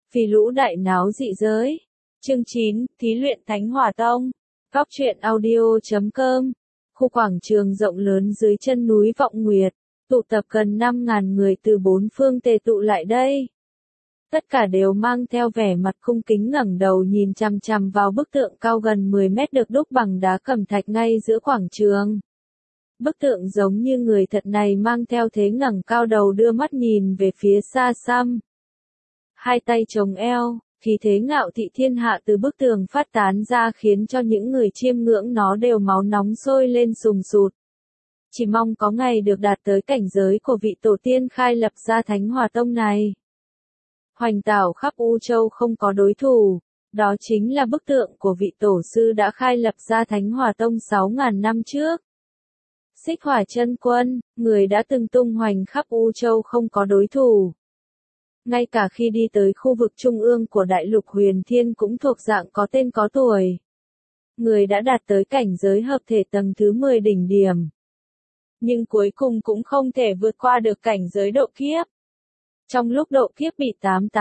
Vì lũ đại náo dị giới. Chương 9, thí luyện Thánh Hỏa Tông. Góc truyện audio.com. Khu quảng trường rộng lớn dưới chân núi Vọng Nguyệt, tụ tập gần 5.000 người từ bốn phương tề tụ lại đây. Tất cả đều mang theo vẻ mặt cung kính ngẩng đầu nhìn chằm chằm vào bức tượng cao gần 10 mét được đúc bằng đá cẩm thạch ngay giữa quảng trường. Bức tượng giống như người thật này mang theo thế ngẩng cao đầu đưa mắt nhìn về phía xa xăm. Hai tay chống eo, khí thế ngạo thị thiên hạ từ bức tường phát tán ra khiến cho những người chiêm ngưỡng nó đều máu nóng sôi lên sùng sụt. Chỉ mong có ngày được đạt tới cảnh giới của vị tổ tiên khai lập ra Thánh Hỏa Tông này. Hoành tảo khắp U Châu không có đối thủ, đó chính là bức tượng của vị tổ sư đã khai lập ra Thánh Hỏa Tông 6.000 năm trước. Xích Hỏa Chân Quân, người đã từng tung hoành khắp U Châu không có đối thủ. Ngay cả khi đi tới khu vực trung ương của Đại Lục Huyền Thiên cũng thuộc dạng có tên có tuổi. Người đã đạt tới cảnh giới hợp thể tầng thứ 10 đỉnh điểm. Nhưng cuối cùng cũng không thể vượt qua được cảnh giới độ kiếp. Trong lúc độ kiếp bị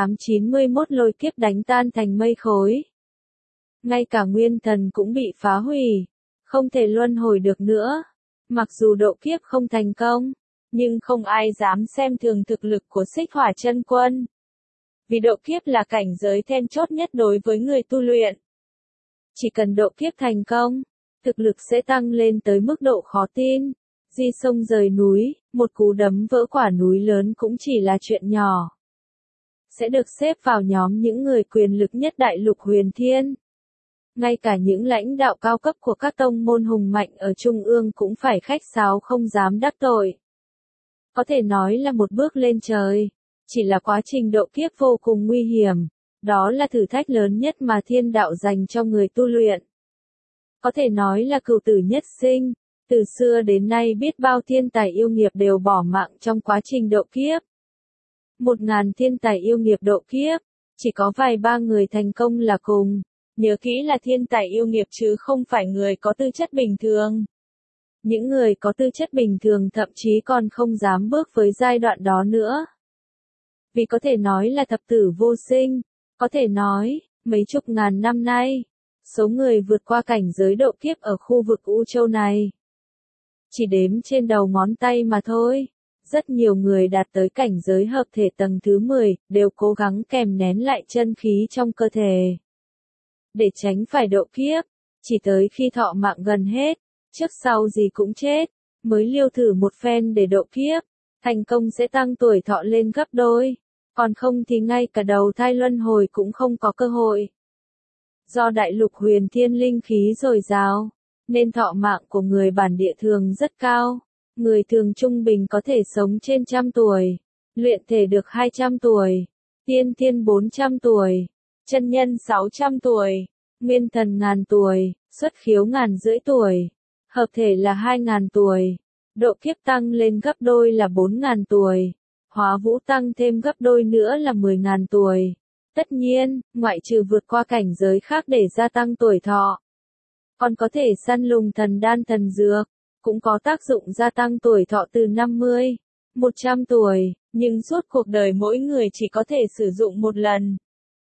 8891 lôi kiếp đánh tan thành mây khối. Ngay cả nguyên thần cũng bị phá hủy, không thể luân hồi được nữa. Mặc dù độ kiếp không thành công, nhưng không ai dám xem thường thực lực của Xích Hỏa Chân Quân. Vì độ kiếp là cảnh giới then chốt nhất đối với người tu luyện. Chỉ cần độ kiếp thành công, thực lực sẽ tăng lên tới mức độ khó tin. Di sông rời núi, một cú đấm vỡ quả núi lớn cũng chỉ là chuyện nhỏ. Sẽ được xếp vào nhóm những người quyền lực nhất Đại Lục Huyền Thiên. Ngay cả những lãnh đạo cao cấp của các tông môn hùng mạnh ở Trung ương cũng phải khách sáo không dám đắc tội. Có thể nói là một bước lên trời, chỉ là quá trình độ kiếp vô cùng nguy hiểm, đó là thử thách lớn nhất mà thiên đạo dành cho người tu luyện. Có thể nói là cửu tử nhất sinh, từ xưa đến nay biết bao thiên tài yêu nghiệt đều bỏ mạng trong quá trình độ kiếp. 1.000 thiên tài yêu nghiệt độ kiếp, chỉ có vài ba người thành công là cùng. Nhớ kỹ là thiên tài yêu nghiệt chứ không phải người có tư chất bình thường. Những người có tư chất bình thường thậm chí còn không dám bước với giai đoạn đó nữa. Vì có thể nói là thập tử vô sinh, có thể nói, mấy chục ngàn năm nay, số người vượt qua cảnh giới độ kiếp ở khu vực U Châu này chỉ đếm trên đầu ngón tay mà thôi. Rất nhiều người đạt tới cảnh giới hợp thể tầng thứ 10, đều cố gắng kèm nén lại chân khí trong cơ thể. Để tránh phải độ kiếp, chỉ tới khi thọ mạng gần hết, trước sau gì cũng chết, mới liều thử một phen để độ kiếp, thành công sẽ tăng tuổi thọ lên gấp đôi, còn không thì ngay cả đầu thai luân hồi cũng không có cơ hội. Do Đại Lục Huyền Thiên linh khí dồi dào, nên thọ mạng của người bản địa thường rất cao, người thường trung bình có thể sống trên 100 tuổi, luyện thể được 200 tuổi, tiên thiên 400 tuổi, chân nhân 600 tuổi, nguyên thần 1000 tuổi, xuất khiếu 1500 tuổi, hợp thể là 2000 tuổi, độ kiếp tăng lên gấp đôi là 4000 tuổi, hóa vũ tăng thêm gấp đôi nữa là 10000 tuổi. Tất nhiên, ngoại trừ vượt qua cảnh giới khác để gia tăng tuổi thọ, còn có thể săn lùng thần đan thần dược, cũng có tác dụng gia tăng tuổi thọ từ 50, 100 tuổi, nhưng suốt cuộc đời mỗi người chỉ có thể sử dụng một lần.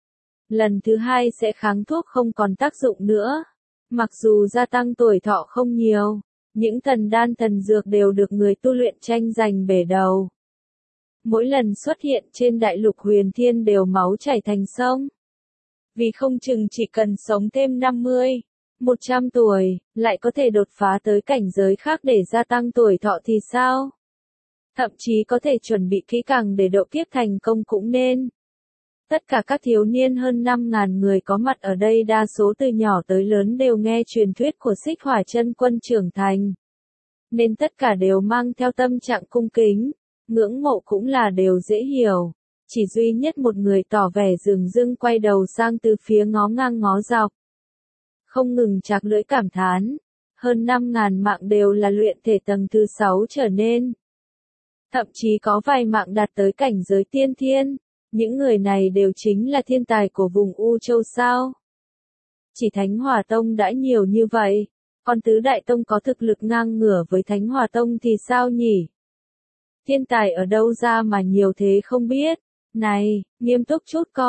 Lần thứ hai sẽ kháng thuốc không còn tác dụng nữa. Mặc dù gia tăng tuổi thọ không nhiều, những thần đan thần dược đều được người tu luyện tranh giành bể đầu. Mỗi lần xuất hiện trên Đại Lục Huyền Thiên đều máu chảy thành sông. Vì không chừng chỉ cần sống thêm 50, 100 tuổi, lại có thể đột phá tới cảnh giới khác để gia tăng tuổi thọ thì sao? Thậm chí có thể chuẩn bị kỹ càng để độ kiếp thành công cũng nên. Tất cả các thiếu niên hơn 5.000 người có mặt ở đây đa số từ nhỏ tới lớn đều nghe truyền thuyết của Xích Hỏa Chân Quân trưởng thành. Nên tất cả đều mang theo tâm trạng cung kính, ngưỡng mộ cũng là đều dễ hiểu. Chỉ duy nhất một người tỏ vẻ dửng dưng quay đầu sang từ phía ngó ngang ngó dọc. Không ngừng chạc lưỡi cảm thán, hơn 5.000 mạng đều là luyện thể tầng thứ 6 trở nên. Thậm chí có vài mạng đạt tới cảnh giới tiên thiên. Những người này đều chính là thiên tài của vùng U Châu sao? Chỉ Thánh Hỏa Tông đã nhiều như vậy, còn tứ đại tông có thực lực ngang ngửa với Thánh Hỏa Tông thì sao nhỉ? Thiên tài ở đâu ra mà nhiều thế không biết? Này, nghiêm túc chút coi,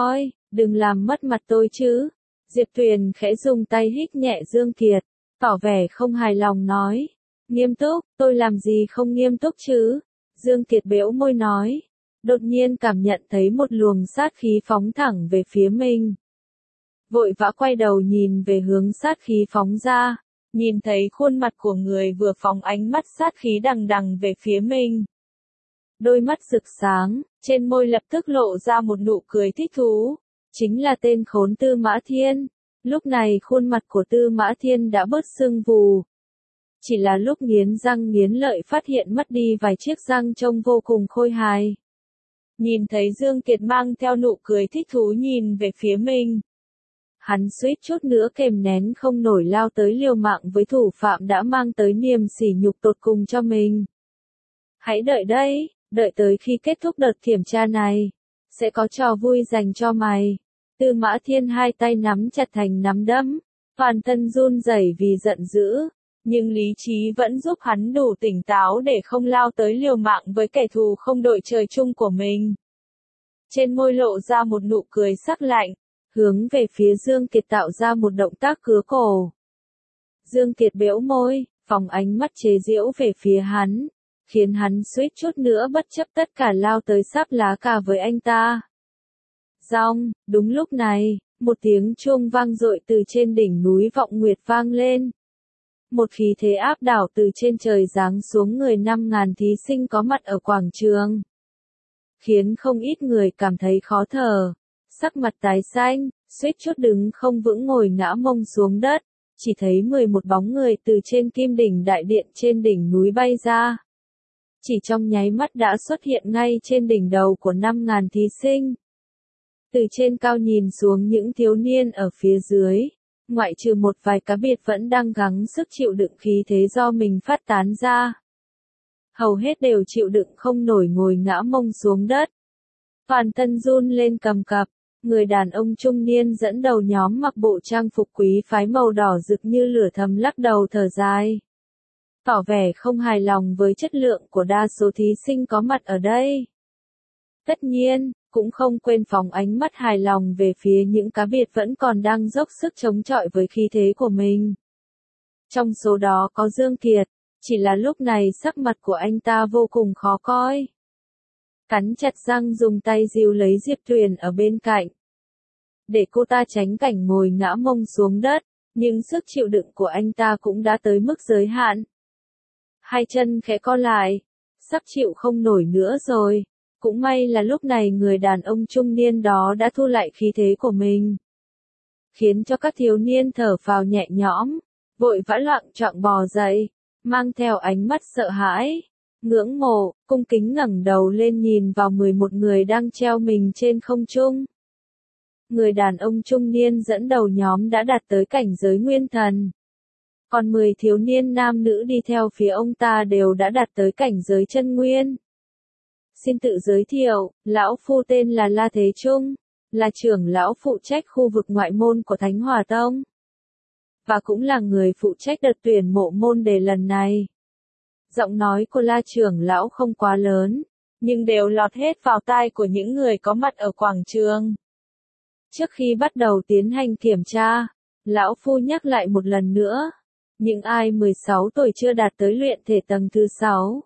Đừng làm mất mặt tôi chứ. Diệp Tuyền khẽ dùng tay hít nhẹ Dương Kiệt, tỏ vẻ không hài lòng nói. Nghiêm túc, tôi làm gì không nghiêm túc chứ? Dương Kiệt bẽo môi nói. Đột nhiên cảm nhận thấy một luồng sát khí phóng thẳng về phía mình. Vội vã quay đầu nhìn về hướng sát khí phóng ra, nhìn thấy khuôn mặt của người vừa phóng ánh mắt sát khí đằng đằng về phía mình. Đôi mắt rực sáng, trên môi lập tức lộ ra một nụ cười thích thú. Chính là tên khốn Tư Mã Thiên. Lúc này khuôn mặt của Tư Mã Thiên đã bớt sưng vù. Chỉ là lúc nghiến răng nghiến lợi phát hiện mất đi vài chiếc răng trông vô cùng khôi hài. Nhìn thấy Dương Kiệt mang theo nụ cười thích thú nhìn về phía mình. Hắn suýt chút nữa kềm nén không nổi lao tới liều mạng với thủ phạm đã mang tới niềm sỉ nhục tột cùng cho mình. Hãy đợi đây, đợi tới khi kết thúc đợt kiểm tra này. Sẽ có trò vui dành cho mày. Tư Mã Thiên hai tay nắm chặt thành nắm đấm, toàn thân run rẩy vì giận dữ, nhưng lý trí vẫn giúp hắn đủ tỉnh táo để không lao tới liều mạng với kẻ thù không đội trời chung của mình. Trên môi lộ ra một nụ cười sắc lạnh, hướng về phía Dương Kiệt tạo ra một động tác cứa cổ. Dương Kiệt bẽo môi, phóng ánh mắt chế giễu về phía hắn, khiến hắn suýt chút nữa bất chấp tất cả lao tới sáp lá cà với anh ta. Rong, đúng lúc này, một tiếng chuông vang dội từ trên đỉnh núi Vọng Nguyệt vang lên. Một khí thế áp đảo từ trên trời giáng xuống người 5.000 thí sinh có mặt ở quảng trường. Khiến không ít người cảm thấy khó thở, sắc mặt tái xanh, suýt chút đứng không vững ngồi ngã mông xuống đất, chỉ thấy 11 bóng người từ trên kim đỉnh đại điện trên đỉnh núi bay ra. Chỉ trong nháy mắt đã xuất hiện ngay trên đỉnh đầu của 5.000 thí sinh. Từ trên cao nhìn xuống những thiếu niên ở phía dưới, ngoại trừ một vài cá biệt vẫn đang gắng sức chịu đựng khí thế do mình phát tán ra. Hầu hết đều chịu đựng không nổi ngồi ngã mông xuống đất. Toàn thân run lên cầm cập, người đàn ông trung niên dẫn đầu nhóm mặc bộ trang phục quý phái màu đỏ rực như lửa thầm lắc đầu thở dài. Tỏ vẻ không hài lòng với chất lượng của đa số thí sinh có mặt ở đây. Tất nhiên, cũng không quên phóng ánh mắt hài lòng về phía những cá biệt vẫn còn đang dốc sức chống chọi với khí thế của mình. Trong số đó có Dương Kiệt, chỉ là lúc này sắc mặt của anh ta vô cùng khó coi. Cắn chặt răng dùng tay dìu lấy Diệp Tuyền ở bên cạnh. Để cô ta tránh cảnh ngồi ngã mông xuống đất, nhưng sức chịu đựng của anh ta cũng đã tới mức giới hạn. Hai chân khẽ co lại, sắp chịu không nổi nữa rồi. Cũng may là lúc này người đàn ông trung niên đó đã thu lại khí thế của mình. Khiến cho các thiếu niên thở phào nhẹ nhõm, vội vã loạng choạng bò dậy, mang theo ánh mắt sợ hãi, ngưỡng mộ, cung kính ngẩng đầu lên nhìn vào 11 người đang treo mình trên không trung. Người đàn ông trung niên dẫn đầu nhóm đã đạt tới cảnh giới nguyên thần. Còn 10 thiếu niên nam nữ đi theo phía ông ta đều đã đạt tới cảnh giới chân nguyên. Xin tự giới thiệu, lão phu tên là La Thế Trung, là trưởng lão phụ trách khu vực ngoại môn của Thánh Hỏa Tông. Và cũng là người phụ trách đợt tuyển mộ môn đề lần này. Giọng nói của La trưởng lão không quá lớn, nhưng đều lọt hết vào tai của những người có mặt ở quảng trường. Trước khi bắt đầu tiến hành kiểm tra, lão phu nhắc lại một lần nữa, những ai 16 tuổi chưa đạt tới luyện thể tầng thứ 6.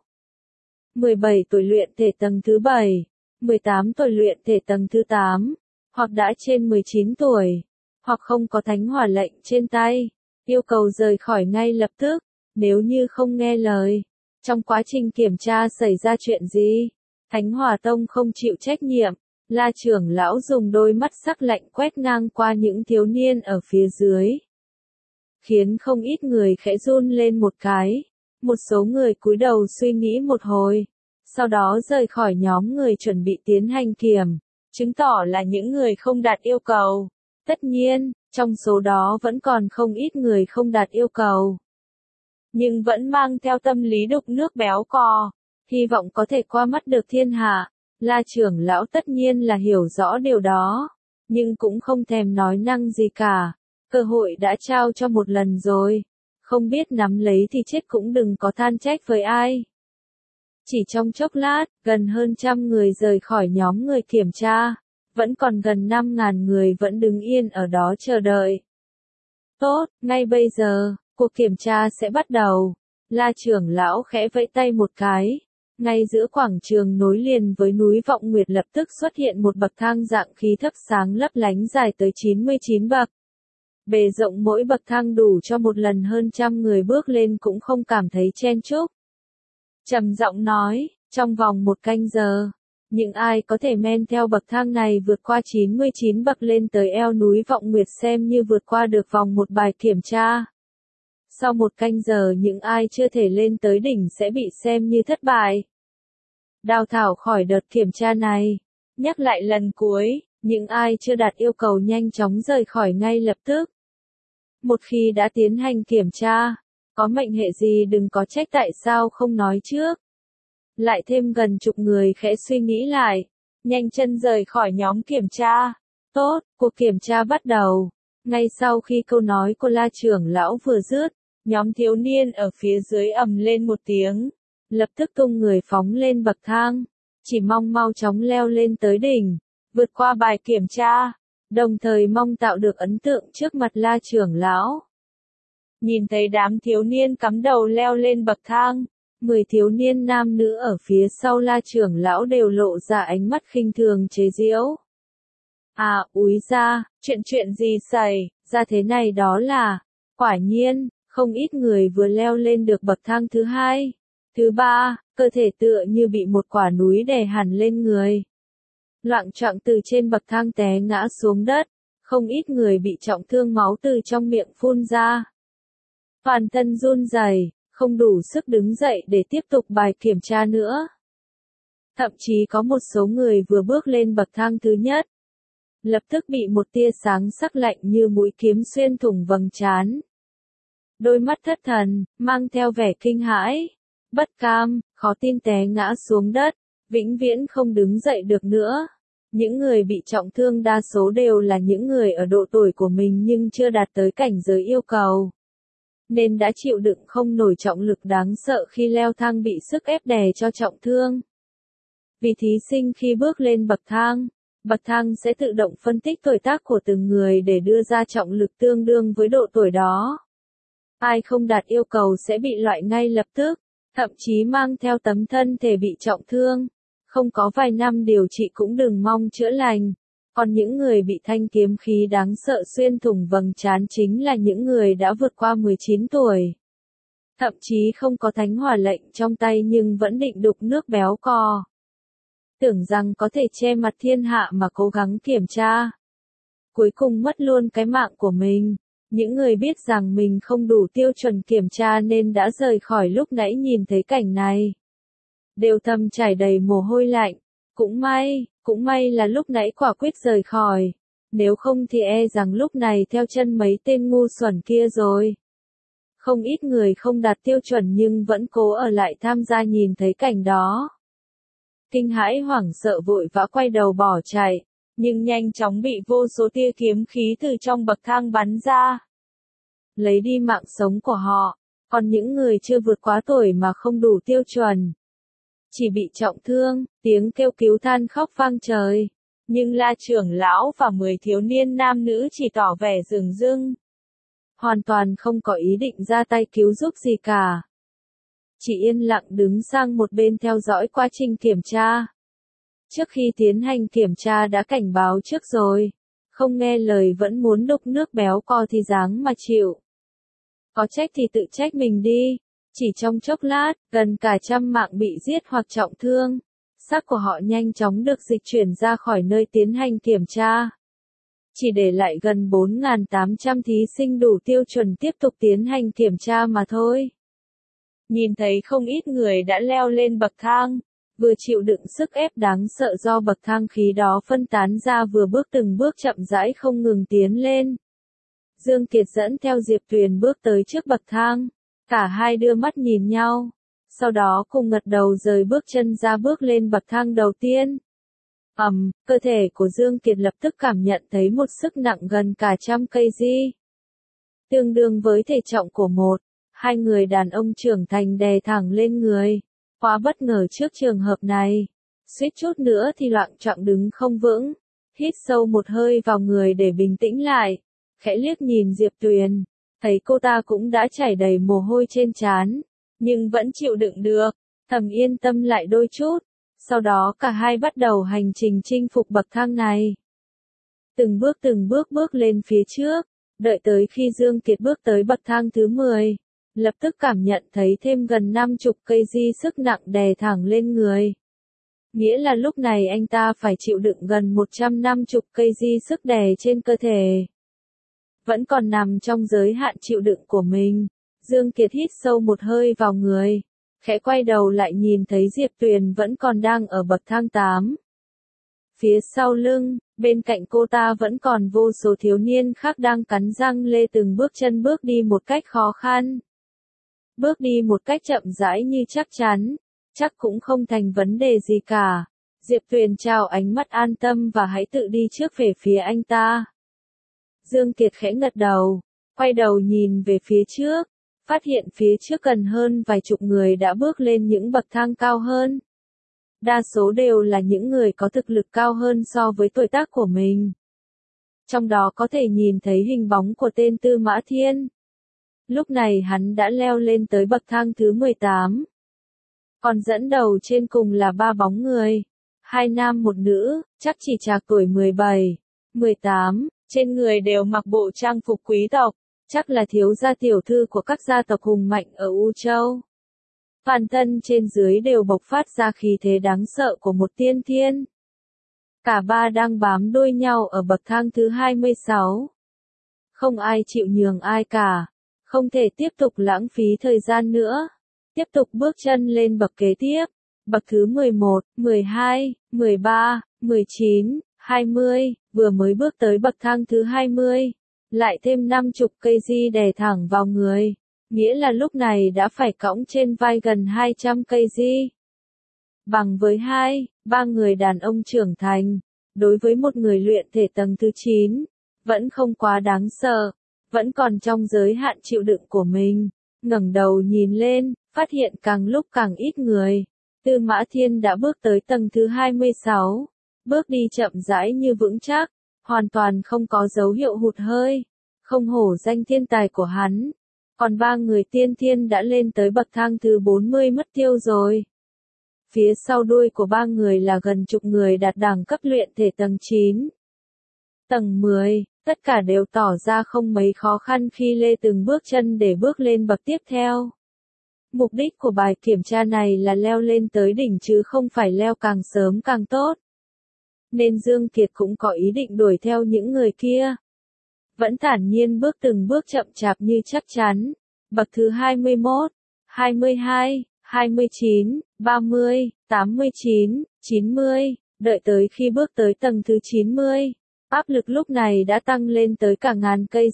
17 tuổi luyện thể tầng thứ 7, 18 tuổi luyện thể tầng thứ 8, hoặc đã trên 19 tuổi, hoặc không có thánh hỏa lệnh trên tay, yêu cầu rời khỏi ngay lập tức, nếu như không nghe lời. Trong quá trình kiểm tra xảy ra chuyện gì, Thánh Hỏa Tông không chịu trách nhiệm. La trưởng lão dùng đôi mắt sắc lạnh quét ngang qua những thiếu niên ở phía dưới. Khiến không ít người khẽ run lên một cái. Một số người cúi đầu suy nghĩ một hồi, sau đó rời khỏi nhóm người chuẩn bị tiến hành kiểm, chứng tỏ là những người không đạt yêu cầu. Tất nhiên, trong số đó vẫn còn không ít người không đạt yêu cầu. Nhưng vẫn mang theo tâm lý đục nước béo cò, hy vọng có thể qua mắt được thiên hạ. La trưởng lão tất nhiên là hiểu rõ điều đó, nhưng cũng không thèm nói năng gì cả. Cơ hội đã trao cho một lần rồi, không biết nắm lấy thì chết cũng đừng có than trách với ai. Chỉ trong chốc lát, gần hơn 100 người rời khỏi nhóm người kiểm tra, vẫn còn gần 5.000 người vẫn đứng yên ở đó chờ đợi. Tốt, ngay bây giờ, cuộc kiểm tra sẽ bắt đầu. La trưởng lão khẽ vẫy tay một cái. Ngay giữa quảng trường nối liền với núi Vọng Nguyệt lập tức xuất hiện một bậc thang dạng khí thấp sáng lấp lánh dài tới 99 bậc. Bề rộng mỗi bậc thang đủ cho một lần hơn 100 người bước lên cũng không cảm thấy chen chúc. Trầm giọng nói, trong vòng 1 canh giờ, những ai có thể men theo bậc thang này vượt qua 99 bậc lên tới eo núi Vọng Nguyệt xem như vượt qua được vòng một bài kiểm tra. Sau 1 canh giờ những ai chưa thể lên tới đỉnh sẽ bị xem như thất bại. Đào thải khỏi đợt kiểm tra này. Nhắc lại lần cuối, những ai chưa đạt yêu cầu nhanh chóng rời khỏi ngay lập tức. Một khi đã tiến hành kiểm tra, có mệnh hệ gì đừng có trách tại sao không nói trước. Lại thêm gần chục người khẽ suy nghĩ lại, nhanh chân rời khỏi nhóm kiểm tra. Tốt, cuộc kiểm tra bắt đầu. Ngay sau khi câu nói của La trưởng lão vừa dứt, nhóm thiếu niên ở phía dưới ầm lên một tiếng, lập tức tung người phóng lên bậc thang, chỉ mong mau chóng leo lên tới đỉnh, vượt qua bài kiểm tra, đồng thời mong tạo được ấn tượng trước mặt La trưởng lão. Nhìn thấy đám thiếu niên cắm đầu leo lên bậc thang, 10 thiếu niên nam nữ ở phía sau La trưởng lão đều lộ ra ánh mắt khinh thường chế giễu. À, úi ra, chuyện gì xảy ra thế này đó là, quả nhiên, không ít người vừa leo lên được bậc thang thứ 2, thứ 3, cơ thể tựa như bị một quả núi đè hẳn lên người. Loạng choạng từ trên bậc thang té ngã xuống đất, không ít người bị trọng thương máu từ trong miệng phun ra. Toàn thân run rẩy, không đủ sức đứng dậy để tiếp tục bài kiểm tra nữa. Thậm chí có một số người vừa bước lên bậc thang thứ nhất, lập tức bị một tia sáng sắc lạnh như mũi kiếm xuyên thủng vầng trán. Đôi mắt thất thần, mang theo vẻ kinh hãi, bất cam, khó tin té ngã xuống đất, vĩnh viễn không đứng dậy được nữa. Những người bị trọng thương đa số đều là những người ở độ tuổi của mình nhưng chưa đạt tới cảnh giới yêu cầu, nên đã chịu đựng không nổi trọng lực đáng sợ khi leo thang bị sức ép đè cho trọng thương. Vì thí sinh khi bước lên bậc thang sẽ tự động phân tích tuổi tác của từng người để đưa ra trọng lực tương đương với độ tuổi đó. Ai không đạt yêu cầu sẽ bị loại ngay lập tức, thậm chí mang theo tấm thân thể bị trọng thương. Không có vài năm điều trị cũng đừng mong chữa lành. Còn những người bị thanh kiếm khí đáng sợ xuyên thủng vầng trán chính là những người đã vượt qua 19 tuổi. Thậm chí không có thánh hỏa lệnh trong tay nhưng vẫn định đục nước béo cò. Tưởng rằng có thể che mặt thiên hạ mà cố gắng kiểm tra. Cuối cùng mất luôn cái mạng của mình. Những người biết rằng mình không đủ tiêu chuẩn kiểm tra nên đã rời khỏi lúc nãy nhìn thấy cảnh này, đều thầm chảy đầy mồ hôi lạnh. Cũng may là lúc nãy quả quyết rời khỏi. Nếu không thì e rằng lúc này theo chân mấy tên ngu xuẩn kia rồi. Không ít người không đạt tiêu chuẩn nhưng vẫn cố ở lại tham gia nhìn thấy cảnh đó. Kinh hãi hoảng sợ vội vã quay đầu bỏ chạy, nhưng nhanh chóng bị vô số tia kiếm khí từ trong bậc thang bắn ra, lấy đi mạng sống của họ. Còn những người chưa vượt quá tuổi mà không đủ tiêu chuẩn, chỉ bị trọng thương, tiếng kêu cứu than khóc vang trời. Nhưng La trưởng lão và 10 thiếu niên nam nữ chỉ tỏ vẻ dửng dưng, hoàn toàn không có ý định ra tay cứu giúp gì cả. Chỉ yên lặng đứng sang một bên theo dõi quá trình kiểm tra. Trước khi tiến hành kiểm tra đã cảnh báo trước rồi, không nghe lời vẫn muốn đục nước béo cò thì dáng mà chịu. Có trách thì tự trách mình đi. Chỉ trong chốc lát, gần cả 100 mạng bị giết hoặc trọng thương. Xác của họ nhanh chóng được dịch chuyển ra khỏi nơi tiến hành kiểm tra. Chỉ để lại gần 4.800 thí sinh đủ tiêu chuẩn tiếp tục tiến hành kiểm tra mà thôi. Nhìn thấy không ít người đã leo lên bậc thang, vừa chịu đựng sức ép đáng sợ do bậc thang khí đó phân tán ra vừa bước từng bước chậm rãi không ngừng tiến lên. Dương Kiệt dẫn theo Diệp Tuyền bước tới trước bậc thang. Cả hai đưa mắt nhìn nhau, sau đó cùng gật đầu rời bước chân ra bước lên bậc thang đầu tiên. Cơ thể của Dương Kiệt lập tức cảm nhận thấy một sức nặng gần cả 100 kg. Tương đương với thể trọng của hai người đàn ông trưởng thành đè thẳng lên người. Quá bất ngờ trước trường hợp này. Suýt chút nữa thì loạng choạng đứng không vững. hít sâu một hơi vào người để bình tĩnh lại, khẽ liếc nhìn Diệp Tuyền, thấy cô ta cũng đã chảy đầy mồ hôi trên trán, nhưng vẫn chịu đựng được, thầm yên tâm lại đôi chút. Sau đó cả hai bắt đầu hành trình chinh phục bậc thang này. Từng bước bước lên phía trước, đợi tới khi Dương Kiệt bước tới bậc thang thứ 10, lập tức cảm nhận thấy thêm gần 50 cây sức nặng đè thẳng lên người. Nghĩa là lúc này anh ta phải chịu đựng gần 150 cây sức đè trên cơ thể. Vẫn còn nằm trong giới hạn chịu đựng của mình. Dương Kiệt hít sâu một hơi vào người, khẽ quay đầu lại nhìn thấy Diệp Tuyền vẫn còn đang ở bậc thang 8. Phía sau lưng, bên cạnh cô ta vẫn còn vô số thiếu niên khác đang cắn răng lê từng bước chân bước đi một cách khó khăn. Bước đi một cách chậm rãi như chắc chắn, chắc cũng không thành vấn đề gì cả. Diệp Tuyền chào ánh mắt an tâm và hãy tự đi trước về phía anh ta. Dương Kiệt khẽ gật đầu, quay đầu nhìn về phía trước, phát hiện phía trước gần hơn vài chục người đã bước lên những bậc thang cao hơn. Đa số đều là những người có thực lực cao hơn so với tuổi tác của mình. Trong đó có thể nhìn thấy hình bóng của tên Tư Mã Thiên. Lúc này hắn đã leo lên tới bậc thang thứ 18. Còn dẫn đầu trên cùng là 3 bóng người. 2 nam 1 nữ, chắc chỉ trạc tuổi 17, 18, trên người đều mặc bộ trang phục quý tộc, chắc là thiếu gia tiểu thư của các gia tộc hùng mạnh ở U Châu. Toàn thân trên dưới đều bộc phát ra khí thế đáng sợ của một tiên thiên. Cả ba đang bám đuôi nhau ở bậc thang thứ 26. Không ai chịu nhường ai cả, không thể tiếp tục lãng phí thời gian nữa. Tiếp tục bước chân lên bậc kế tiếp, bậc thứ 11, 12, 13, 19, 20, vừa mới bước tới bậc thang thứ 20, lại thêm 50 cây đè thẳng vào người, nghĩa là lúc này đã phải cõng trên vai gần 200 cây. Bằng với 3 người đàn ông trưởng thành, đối với một người luyện thể tầng thứ 9, vẫn không quá đáng sợ, vẫn còn trong giới hạn chịu đựng của mình. Ngẩng đầu nhìn lên, phát hiện càng lúc càng ít người. Tư Mã Thiên đã bước tới tầng thứ 26, bước đi chậm rãi như vững chắc, hoàn toàn không có dấu hiệu hụt hơi, không hổ danh thiên tài của hắn. Còn 3 người tiên thiên đã lên tới bậc thang thứ 40 mất tiêu rồi. Phía sau đuôi của 3 người là gần chục người đạt đẳng cấp luyện thể tầng 9. Tầng 10, tất cả đều tỏ ra không mấy khó khăn khi lê từng bước chân để bước lên bậc tiếp theo. Mục đích của bài kiểm tra này là leo lên tới đỉnh chứ không phải leo càng sớm càng tốt. Nên Dương Kiệt cũng có ý định đuổi theo những người kia. Vẫn thản nhiên bước từng bước chậm chạp như chắc chắn. Bậc thứ 21, 22, 29, 30, 89, 90, đợi tới khi bước tới tầng thứ 90. Áp lực lúc này đã tăng lên tới cả ngàn cây.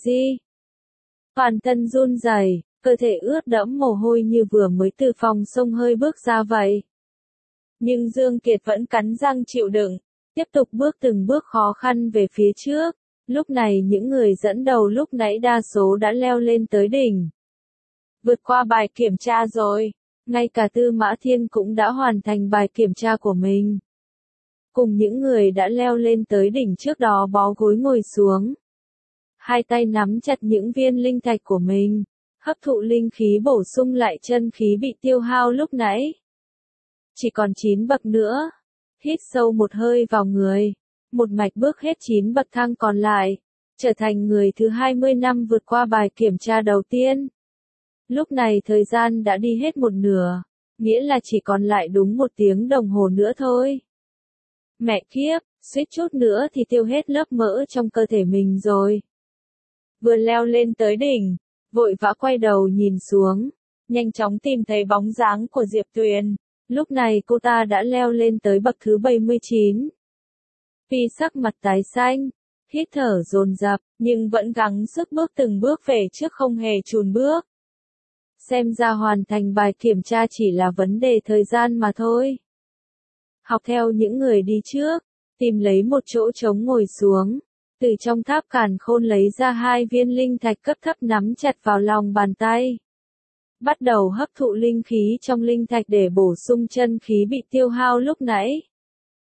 Toàn thân run rẩy, cơ thể ướt đẫm mồ hôi như vừa mới từ phòng xông hơi bước ra vậy. Nhưng Dương Kiệt vẫn cắn răng chịu đựng, tiếp tục bước từng bước khó khăn về phía trước. Lúc này những người dẫn đầu lúc nãy đa số đã leo lên tới đỉnh. Vượt qua bài kiểm tra rồi, ngay cả Tư Mã Thiên cũng đã hoàn thành bài kiểm tra của mình. Cùng những người đã leo lên tới đỉnh trước đó bó gối ngồi xuống. Hai tay nắm chặt những viên linh thạch của mình, hấp thụ linh khí bổ sung lại chân khí bị tiêu hao lúc nãy. Chỉ còn 9 bậc nữa. Hít sâu một hơi vào người, một mạch bước hết 9 bậc thang còn lại, trở thành người thứ 20 năm vượt qua bài kiểm tra đầu tiên. Lúc này thời gian đã đi hết một nửa, nghĩa là chỉ còn lại đúng 1 tiếng đồng hồ nữa thôi. Mẹ kiếp, suýt chút nữa thì tiêu hết lớp mỡ trong cơ thể mình rồi. Vừa leo lên tới đỉnh, vội vã quay đầu nhìn xuống, nhanh chóng tìm thấy bóng dáng của Diệp Tuyền. Lúc này cô ta đã leo lên tới bậc thứ 79. Phi sắc mặt tái xanh, hít thở dồn dập, nhưng vẫn gắng sức bước từng bước về trước không hề chùn bước. Xem ra hoàn thành bài kiểm tra chỉ là vấn đề thời gian mà thôi. Học theo những người đi trước, tìm lấy một chỗ trống ngồi xuống, từ trong tháp càn khôn lấy ra 2 viên linh thạch cấp thấp nắm chặt vào lòng bàn tay. Bắt đầu hấp thụ linh khí trong linh thạch để bổ sung chân khí bị tiêu hao lúc nãy.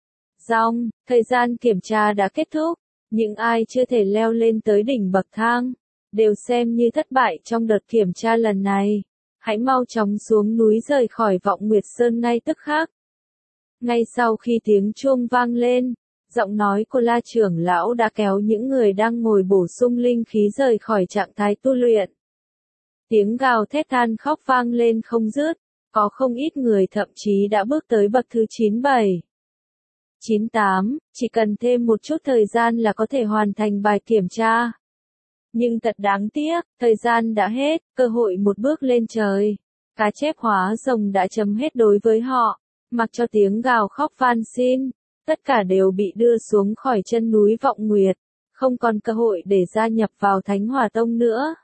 Xong, thời gian kiểm tra đã kết thúc. Những ai chưa thể leo lên tới đỉnh bậc thang, đều xem như thất bại trong đợt kiểm tra lần này. Hãy mau chóng xuống núi rời khỏi Vọng Nguyệt Sơn ngay tức khắc. Ngay sau khi tiếng chuông vang lên, giọng nói của La trưởng lão đã kéo những người đang ngồi bổ sung linh khí rời khỏi trạng thái tu luyện. Tiếng gào thét than khóc vang lên không dứt, có không ít người thậm chí đã bước tới bậc thứ 97. 98, chỉ cần thêm một chút thời gian là có thể hoàn thành bài kiểm tra. Nhưng thật đáng tiếc, thời gian đã hết, cơ hội một bước lên trời. Cá chép hóa rồng đã chấm hết đối với họ, mặc cho tiếng gào khóc van xin, tất cả đều bị đưa xuống khỏi chân núi Vọng Nguyệt, không còn cơ hội để gia nhập vào Thánh Hỏa Tông nữa.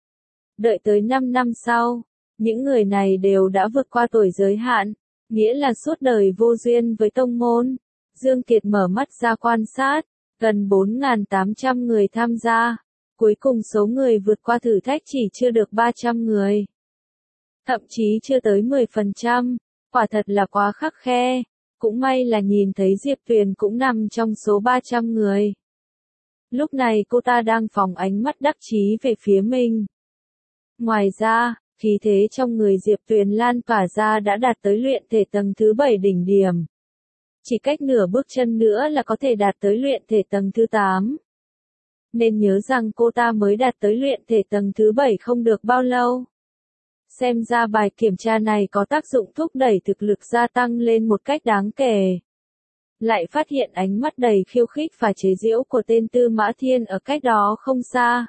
Đợi tới 5 năm sau, những người này đều đã vượt qua tuổi giới hạn, nghĩa là suốt đời vô duyên với tông môn. Dương Kiệt mở mắt ra quan sát, gần 4.800 người tham gia, cuối cùng số người vượt qua thử thách chỉ chưa được 300 người. Thậm chí chưa tới 10%, quả thật là quá khắt khe, cũng may là nhìn thấy Diệp Tuyền cũng nằm trong số 300 người. Lúc này cô ta đang phóng ánh mắt đắc chí về phía mình. Ngoài ra, khí thế trong người Diệp Tuyền lan tỏa ra đã đạt tới luyện thể tầng thứ 7 đỉnh điểm. Chỉ cách nửa bước chân nữa là có thể đạt tới luyện thể tầng thứ 8. Nên nhớ rằng cô ta mới đạt tới luyện thể tầng thứ 7 không được bao lâu. Xem ra bài kiểm tra này có tác dụng thúc đẩy thực lực gia tăng lên một cách đáng kể. Lại phát hiện ánh mắt đầy khiêu khích và chế giễu của tên Tư Mã Thiên ở cách đó không xa.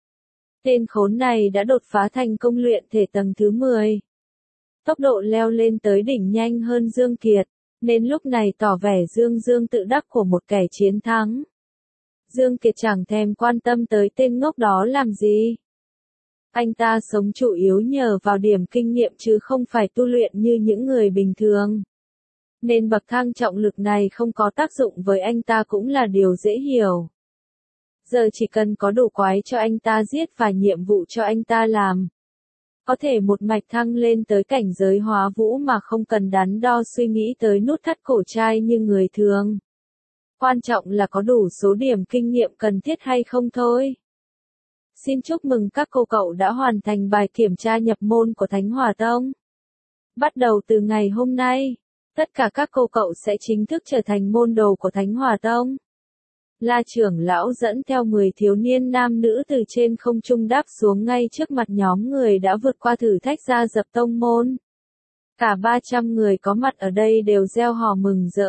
Tên khốn này đã đột phá thành công luyện thể tầng thứ 10. Tốc độ leo lên tới đỉnh nhanh hơn Dương Kiệt, nên lúc này tỏ vẻ dương dương tự đắc của một kẻ chiến thắng. Dương Kiệt chẳng thèm quan tâm tới tên ngốc đó làm gì. Anh ta sống chủ yếu nhờ vào điểm kinh nghiệm chứ không phải tu luyện như những người bình thường. Nên bậc thang trọng lực này không có tác dụng với anh ta cũng là điều dễ hiểu. Giờ chỉ cần có đủ quái cho anh ta giết và nhiệm vụ cho anh ta làm. Có thể một mạch thăng lên tới cảnh giới hóa vũ mà không cần đắn đo suy nghĩ tới nút thắt cổ trai như người thường. Quan trọng là có đủ số điểm kinh nghiệm cần thiết hay không thôi. Xin chúc mừng các cô cậu đã hoàn thành bài kiểm tra nhập môn của Thánh Hỏa Tông. Bắt đầu từ ngày hôm nay, tất cả các cô cậu sẽ chính thức trở thành môn đồ của Thánh Hỏa Tông. La trưởng lão dẫn theo 10 thiếu niên nam nữ từ trên không trung đáp xuống ngay trước mặt nhóm người đã vượt qua thử thách gia dập tông môn. Cả 300 người có mặt ở đây đều reo hò mừng rỡ.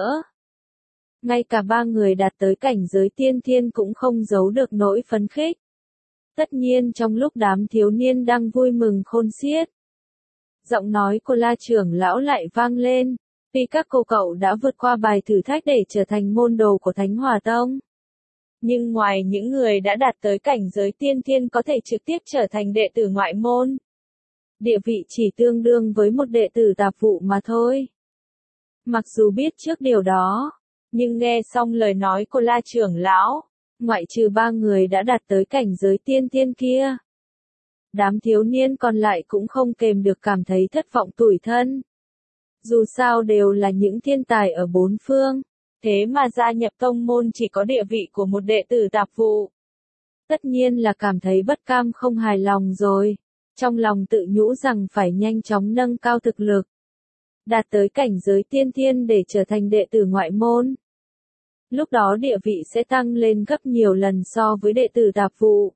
Ngay cả 3 người đạt tới cảnh giới tiên thiên cũng không giấu được nỗi phấn khích. Tất nhiên trong lúc đám thiếu niên đang vui mừng khôn xiết, giọng nói của La trưởng lão lại vang lên, vì các cô cậu đã vượt qua bài thử thách để trở thành môn đồ của Thánh Hỏa Tông. Nhưng ngoài những người đã đạt tới cảnh giới tiên thiên có thể trực tiếp trở thành đệ tử ngoại môn, địa vị chỉ tương đương với một đệ tử tạp vụ mà thôi. Mặc dù biết trước điều đó, nhưng nghe xong lời nói của La trưởng lão, ngoại trừ 3 người đã đạt tới cảnh giới tiên thiên kia, đám thiếu niên còn lại cũng không kềm được cảm thấy thất vọng tủi thân. Dù sao đều là những thiên tài ở bốn phương, thế mà gia nhập tông môn chỉ có địa vị của một đệ tử tạp vụ. Tất nhiên là cảm thấy bất cam không hài lòng rồi, trong lòng tự nhủ rằng phải nhanh chóng nâng cao thực lực, đạt tới cảnh giới tiên thiên để trở thành đệ tử ngoại môn. Lúc đó địa vị sẽ tăng lên gấp nhiều lần so với đệ tử tạp vụ.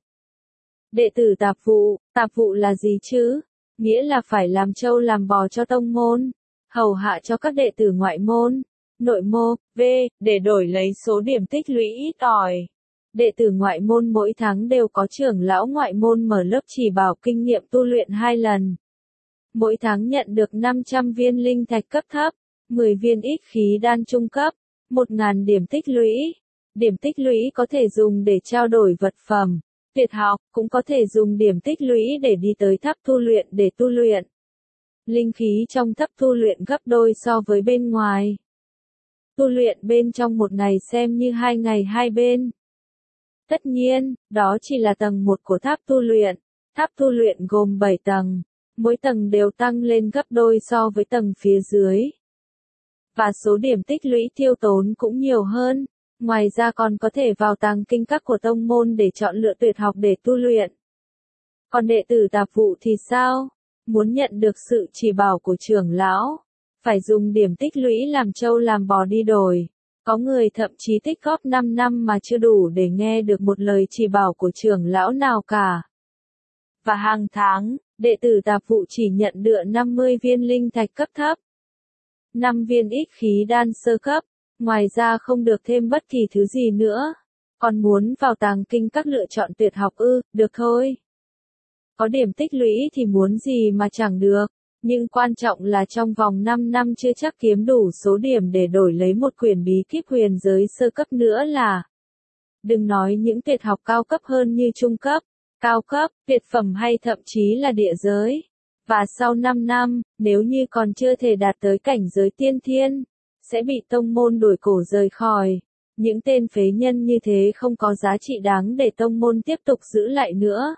Đệ tử tạp vụ là gì chứ? Nghĩa là phải làm trâu làm bò cho tông môn, hầu hạ cho các đệ tử ngoại môn, nội môn, để đổi lấy số điểm tích lũy ít ỏi. Đệ tử ngoại môn mỗi tháng đều có trưởng lão ngoại môn mở lớp chỉ bảo kinh nghiệm tu luyện 2 lần. Mỗi tháng nhận được 500 viên linh thạch cấp thấp, 10 viên ít khí đan trung cấp, 1.000 điểm tích lũy. Điểm tích lũy có thể dùng để trao đổi vật phẩm, tuyệt học, cũng có thể dùng điểm tích lũy để đi tới tháp tu luyện để tu luyện. Linh khí trong tháp tu luyện gấp đôi so với bên ngoài. Tu luyện bên trong một ngày xem như 2 ngày 2 bên. Tất nhiên, đó chỉ là tầng 1 của tháp tu luyện. Tháp tu luyện gồm 7 tầng, mỗi tầng đều tăng lên gấp đôi so với tầng phía dưới. và số điểm tích lũy tiêu tốn cũng nhiều hơn. Ngoài ra còn có thể vào tàng kinh các của tông môn để chọn lựa tuyệt học để tu luyện. Còn đệ tử tạp vụ thì sao? Muốn nhận được sự chỉ bảo của trưởng lão, phải dùng điểm tích lũy làm trâu làm bò đi đổi. Có người thậm chí tích góp 5 năm mà chưa đủ để nghe được một lời chỉ bảo của trưởng lão nào cả. Và hàng tháng, đệ tử tạp vụ chỉ nhận được 50 viên linh thạch cấp thấp, 5 viên ích khí đan sơ cấp, ngoài ra không được thêm bất kỳ thứ gì nữa. Còn muốn vào tàng kinh các lựa chọn tuyệt học ư, được thôi. Có điểm tích lũy thì muốn gì mà chẳng được, nhưng quan trọng là trong vòng 5 năm chưa chắc kiếm đủ số điểm để đổi lấy một quyển bí kíp huyền giới sơ cấp nữa là. Đừng nói những tuyệt học cao cấp hơn như trung cấp, cao cấp, tuyệt phẩm hay thậm chí là địa giới. Và sau 5 năm, nếu như còn chưa thể đạt tới cảnh giới tiên thiên, sẽ bị tông môn đuổi cổ rời khỏi. Những tên phế nhân như thế không có giá trị đáng để tông môn tiếp tục giữ lại nữa.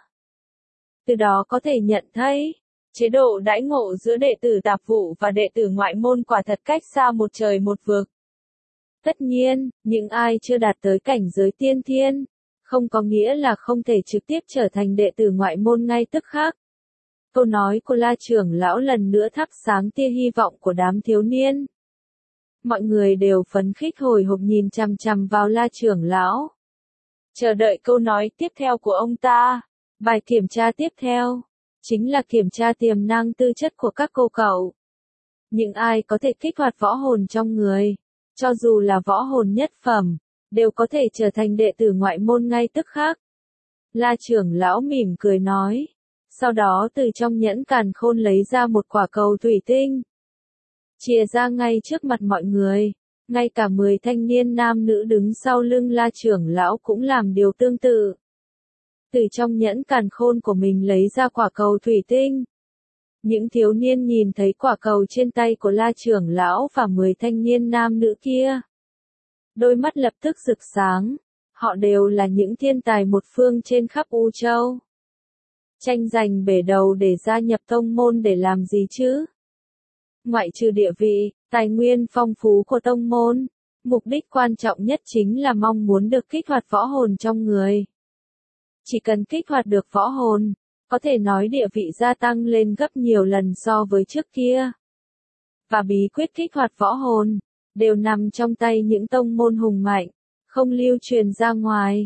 Từ đó có thể nhận thấy, chế độ đãi ngộ giữa đệ tử tạp vụ và đệ tử ngoại môn quả thật cách xa một trời một vực. Tất nhiên, những ai chưa đạt tới cảnh giới tiên thiên, không có nghĩa là không thể trực tiếp trở thành đệ tử ngoại môn ngay tức khắc. Câu nói của La trưởng lão lần nữa thắp sáng tia hy vọng của đám thiếu niên. Mọi người đều phấn khích hồi hộp nhìn chằm chằm vào La trưởng lão, chờ đợi câu nói tiếp theo của ông ta. Bài kiểm tra tiếp theo chính là kiểm tra tiềm năng tư chất của các cô cậu. Những ai có thể kích hoạt võ hồn trong người, cho dù là võ hồn nhất phẩm, đều có thể trở thành đệ tử ngoại môn ngay tức khắc. La trưởng lão mỉm cười nói, sau đó từ trong nhẫn càn khôn lấy ra một quả cầu thủy tinh, chìa ra ngay trước mặt mọi người. Ngay cả 10 thanh niên nam nữ đứng sau lưng La trưởng lão cũng làm điều tương tự. Từ trong nhẫn càn khôn của mình lấy ra quả cầu thủy tinh. Những thiếu niên nhìn thấy quả cầu trên tay của La trưởng lão và 10 thanh niên nam nữ kia, đôi mắt lập tức rực sáng. Họ đều là những thiên tài một phương trên khắp U Châu. Tranh giành bể đầu để gia nhập tông môn để làm gì chứ? Ngoại trừ địa vị, tài nguyên phong phú của tông môn, mục đích quan trọng nhất chính là mong muốn được kích hoạt võ hồn trong người. Chỉ cần kích hoạt được võ hồn, có thể nói địa vị gia tăng lên gấp nhiều lần so với trước kia. Và bí quyết kích hoạt võ hồn, đều nằm trong tay những tông môn hùng mạnh, không lưu truyền ra ngoài.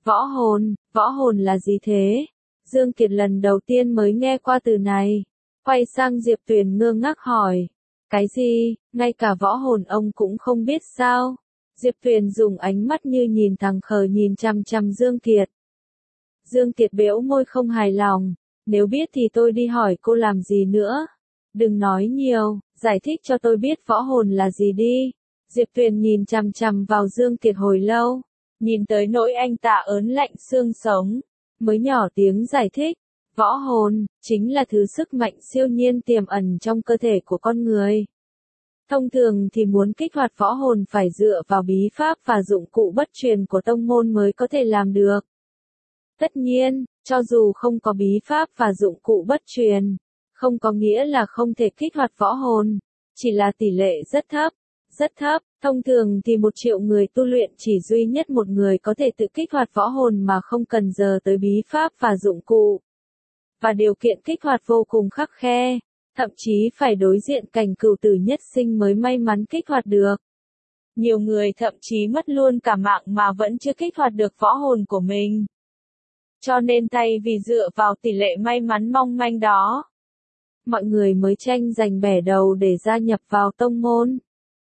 Võ hồn là gì thế? Dương Kiệt lần đầu tiên mới nghe qua từ này. Quay sang Diệp Tuyền ngơ ngác hỏi. Cái gì, ngay cả võ hồn ông cũng không biết sao? Diệp Tuyền dùng ánh mắt như nhìn thằng khờ nhìn chằm chằm Dương Kiệt. Dương Kiệt bĩu môi không hài lòng. Nếu biết thì tôi đi hỏi cô làm gì nữa. Đừng nói nhiều, giải thích cho tôi biết võ hồn là gì đi. Diệp Tuyền nhìn chằm chằm vào Dương Kiệt hồi lâu, nhìn tới nỗi anh ta ớn lạnh xương sống, mới nhỏ tiếng giải thích. Võ hồn, chính là thứ sức mạnh siêu nhiên tiềm ẩn trong cơ thể của con người. Thông thường thì muốn kích hoạt võ hồn phải dựa vào bí pháp và dụng cụ bất truyền của tông môn mới có thể làm được. Tất nhiên, cho dù không có bí pháp và dụng cụ bất truyền, không có nghĩa là không thể kích hoạt võ hồn, chỉ là tỷ lệ rất thấp, rất thấp. Thông thường thì 1 triệu người tu luyện chỉ duy nhất một người có thể tự kích hoạt võ hồn mà không cần giờ tới bí pháp và dụng cụ. Và điều kiện kích hoạt vô cùng khắt khe, thậm chí phải đối diện cảnh cửu tử nhất sinh mới may mắn kích hoạt được. Nhiều người thậm chí mất luôn cả mạng mà vẫn chưa kích hoạt được võ hồn của mình. Cho nên thay vì dựa vào tỷ lệ may mắn mong manh đó, mọi người mới tranh giành bẻ đầu để gia nhập vào tông môn.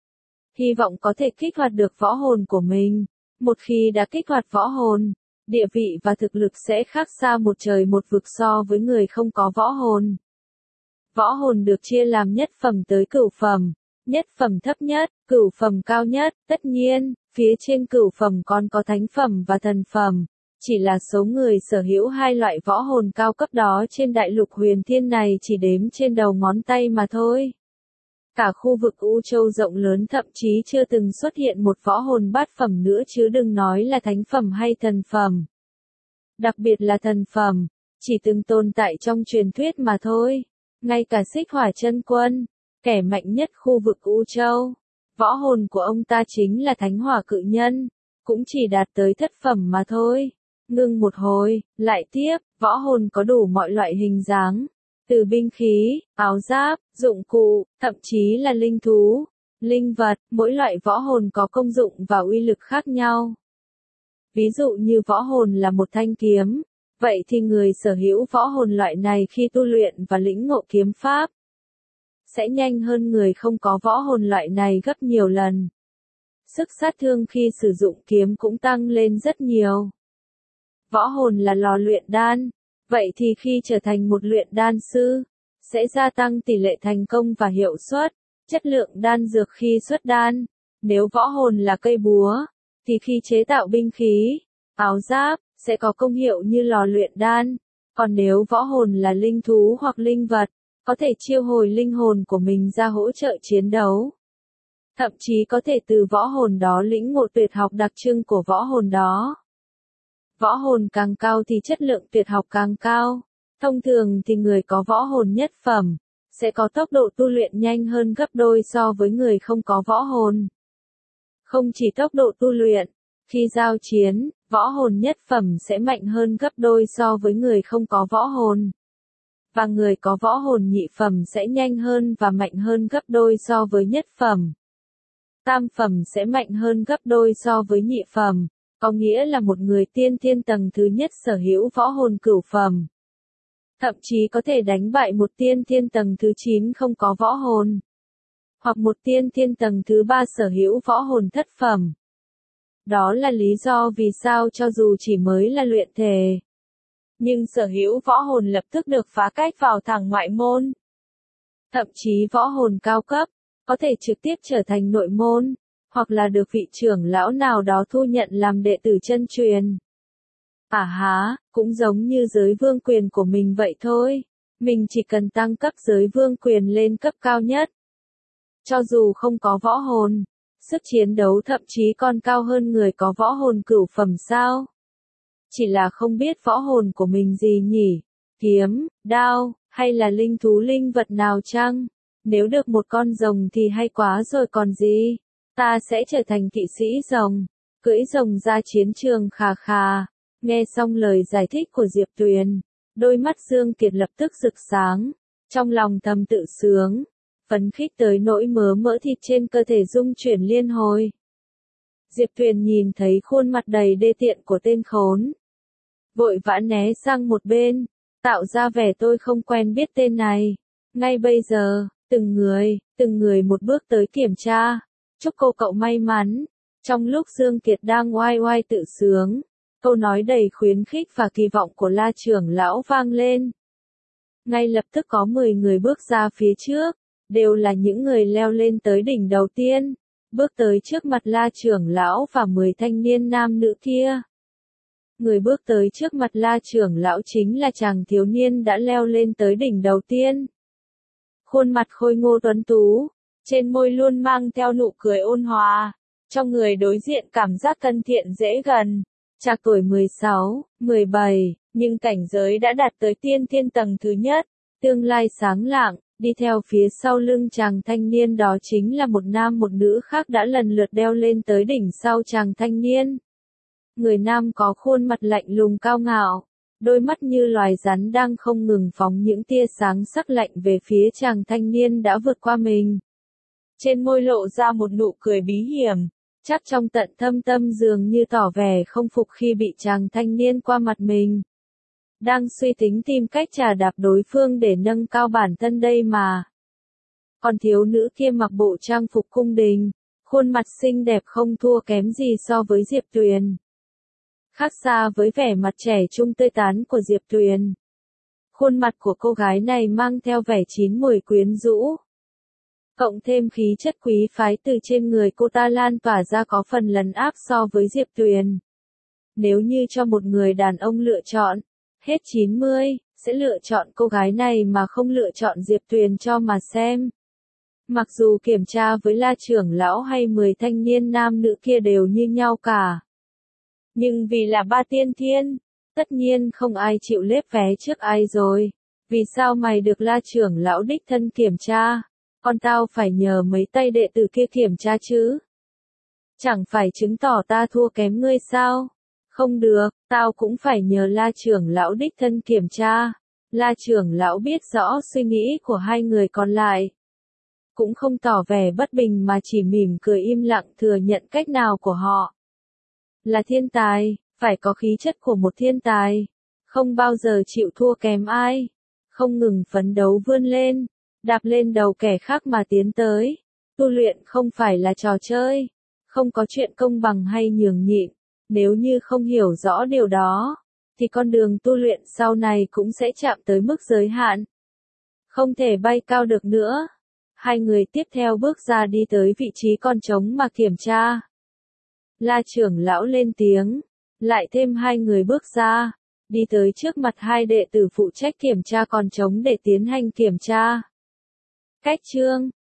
Hy vọng có thể kích hoạt được võ hồn của mình. Một khi đã kích hoạt võ hồn, địa vị và thực lực sẽ khác xa một trời một vực so với người không có võ hồn. Võ hồn được chia làm nhất phẩm tới cửu phẩm, nhất phẩm thấp nhất, cửu phẩm cao nhất. Tất nhiên, phía trên cửu phẩm còn có thánh phẩm và thần phẩm. Chỉ là số người sở hữu hai loại võ hồn cao cấp đó trên đại lục huyền thiên này chỉ đếm trên đầu ngón tay mà thôi. Cả khu vực U Châu rộng lớn thậm chí chưa từng xuất hiện một võ hồn bát phẩm nữa chứ đừng nói là thánh phẩm hay thần phẩm. Đặc biệt là thần phẩm, chỉ từng tồn tại trong truyền thuyết mà thôi. Ngay cả Xích Hỏa Chân Quân, kẻ mạnh nhất khu vực U Châu, Võ hồn của ông ta chính là thánh hỏa cự nhân, cũng chỉ đạt tới thất phẩm mà thôi. Ngưng một hồi, lại tiếp, võ hồn có đủ mọi loại hình dáng, từ binh khí, áo giáp, dụng cụ, thậm chí là linh thú, linh vật, mỗi loại võ hồn có công dụng và uy lực khác nhau. Ví dụ như võ hồn là một thanh kiếm, vậy thì người sở hữu võ hồn loại này khi tu luyện và lĩnh ngộ kiếm pháp sẽ nhanh hơn người không có võ hồn loại này gấp nhiều lần. Sức sát thương khi sử dụng kiếm cũng tăng lên rất nhiều. Võ hồn là lò luyện đan, vậy thì khi trở thành một luyện đan sư, sẽ gia tăng tỷ lệ thành công và hiệu suất, chất lượng đan dược khi xuất đan. Nếu võ hồn là cây búa, thì khi chế tạo binh khí, áo giáp, sẽ có công hiệu như lò luyện đan. Còn nếu võ hồn là linh thú hoặc linh vật, có thể chiêu hồi linh hồn của mình ra hỗ trợ chiến đấu. Thậm chí có thể từ võ hồn đó lĩnh ngộ tuyệt học đặc trưng của võ hồn đó. Võ hồn càng cao thì chất lượng tuyệt học càng cao. Thông thường thì người có võ hồn nhất phẩm sẽ có tốc độ tu luyện nhanh hơn gấp đôi so với người không có võ hồn. Không chỉ tốc độ tu luyện, khi giao chiến, võ hồn nhất phẩm sẽ mạnh hơn gấp đôi so với người không có võ hồn. Và người có võ hồn nhị phẩm sẽ nhanh hơn và mạnh hơn gấp đôi so với nhất phẩm. Tam phẩm sẽ mạnh hơn gấp đôi so với nhị phẩm, có nghĩa là một người tiên thiên tầng thứ nhất sở hữu võ hồn cửu phẩm. Thậm chí có thể đánh bại một tiên thiên tầng thứ 9 không có võ hồn. Hoặc một tiên thiên tầng thứ 3 sở hữu võ hồn thất phẩm. Đó là lý do vì sao cho dù chỉ mới là luyện thể, nhưng sở hữu võ hồn lập tức được phá cách vào thẳng ngoại môn. Thậm chí võ hồn cao cấp, có thể trực tiếp trở thành nội môn, hoặc là được vị trưởng lão nào đó thu nhận làm đệ tử chân truyền. Cũng giống như giới vương quyền của mình vậy thôi, mình chỉ cần tăng cấp giới vương quyền lên cấp cao nhất. Cho dù không có võ hồn, sức chiến đấu thậm chí còn cao hơn người có võ hồn cửu phẩm sao? Chỉ là không biết võ hồn của mình gì nhỉ? Kiếm, đao, hay là linh thú linh vật nào chăng? Nếu được một con rồng thì hay quá rồi còn gì? Ta sẽ trở thành kỵ sĩ rồng, cưỡi rồng ra chiến trường khà khà. Nghe xong lời giải thích của Diệp Tuyền, đôi mắt Dương Kiệt lập tức rực sáng, trong lòng thầm tự sướng, phấn khích tới nỗi mỡ thịt trên cơ thể rung chuyển liên hồi. Diệp Tuyền nhìn thấy khuôn mặt đầy đê tiện của tên khốn, vội vã né sang một bên, tạo ra vẻ tôi không quen biết tên này. Ngay bây giờ, từng người một bước tới kiểm tra. Chúc cô cậu may mắn. Trong lúc Dương Kiệt đang oai oai tự sướng, câu nói đầy khuyến khích và kỳ vọng của La trưởng lão vang lên. Ngay lập tức có 10 người bước ra phía trước, đều là những người leo lên tới đỉnh đầu tiên, bước tới trước mặt La trưởng lão và 10 thanh niên nam nữ kia. Người bước tới trước mặt La trưởng lão chính là chàng thiếu niên đã leo lên tới đỉnh đầu tiên. Khuôn mặt khôi ngô tuấn tú, trên môi luôn mang theo nụ cười ôn hòa, trong người đối diện cảm giác thân thiện dễ gần. Trạc tuổi 16, 17, nhưng cảnh giới đã đạt tới tiên thiên tầng thứ nhất, tương lai sáng lạng, đi theo phía sau lưng chàng thanh niên đó chính là một nam một nữ khác đã lần lượt leo lên tới đỉnh sau chàng thanh niên. Người nam có khuôn mặt lạnh lùng cao ngạo, đôi mắt như loài rắn đang không ngừng phóng những tia sáng sắc lạnh về phía chàng thanh niên đã vượt qua mình. Trên môi lộ ra một nụ cười bí hiểm, chắc trong tận thâm tâm dường như tỏ vẻ không phục khi bị chàng thanh niên qua mặt mình. Đang suy tính tìm cách trà đạp đối phương để nâng cao bản thân đây mà. Còn thiếu nữ kia mặc bộ trang phục cung đình, khuôn mặt xinh đẹp không thua kém gì so với Diệp Tuyền. Khác xa với vẻ mặt trẻ trung tươi tắn của Diệp Tuyền. Khuôn mặt của cô gái này mang theo vẻ chín mùi quyến rũ. Cộng thêm khí chất quý phái từ trên người cô ta lan tỏa ra có phần lấn áp so với Diệp Tuyền. Nếu như cho một người đàn ông lựa chọn, hết 90, sẽ lựa chọn cô gái này mà không lựa chọn Diệp Tuyền cho mà xem. Mặc dù kiểm tra với La trưởng lão hay 10 thanh niên nam nữ kia đều như nhau cả. Nhưng vì là ba tiên thiên, tất nhiên không ai chịu lép vé trước ai rồi. Vì sao mày được La trưởng lão đích thân kiểm tra? Con tao phải nhờ mấy tay đệ tử kia kiểm tra chứ. Chẳng phải chứng tỏ ta thua kém ngươi sao? Không được, tao cũng phải nhờ La trưởng lão đích thân kiểm tra. La trưởng lão biết rõ suy nghĩ của hai người còn lại. Cũng không tỏ vẻ bất bình mà chỉ mỉm cười im lặng thừa nhận cách nào của họ. Là thiên tài, phải có khí chất của một thiên tài. Không bao giờ chịu thua kém ai. Không ngừng phấn đấu vươn lên, đạp lên đầu kẻ khác mà tiến tới. Tu luyện không phải là trò chơi. Không có chuyện công bằng hay nhường nhịn. Nếu như không hiểu rõ điều đó, thì con đường tu luyện sau này cũng sẽ chạm tới mức giới hạn. Không thể bay cao được nữa. Hai người tiếp theo bước ra đi tới vị trí con trống mà kiểm tra. La trưởng lão lên tiếng, lại thêm hai người bước ra, đi tới trước mặt hai đệ tử phụ trách kiểm tra con trống để tiến hành kiểm tra. Cách chương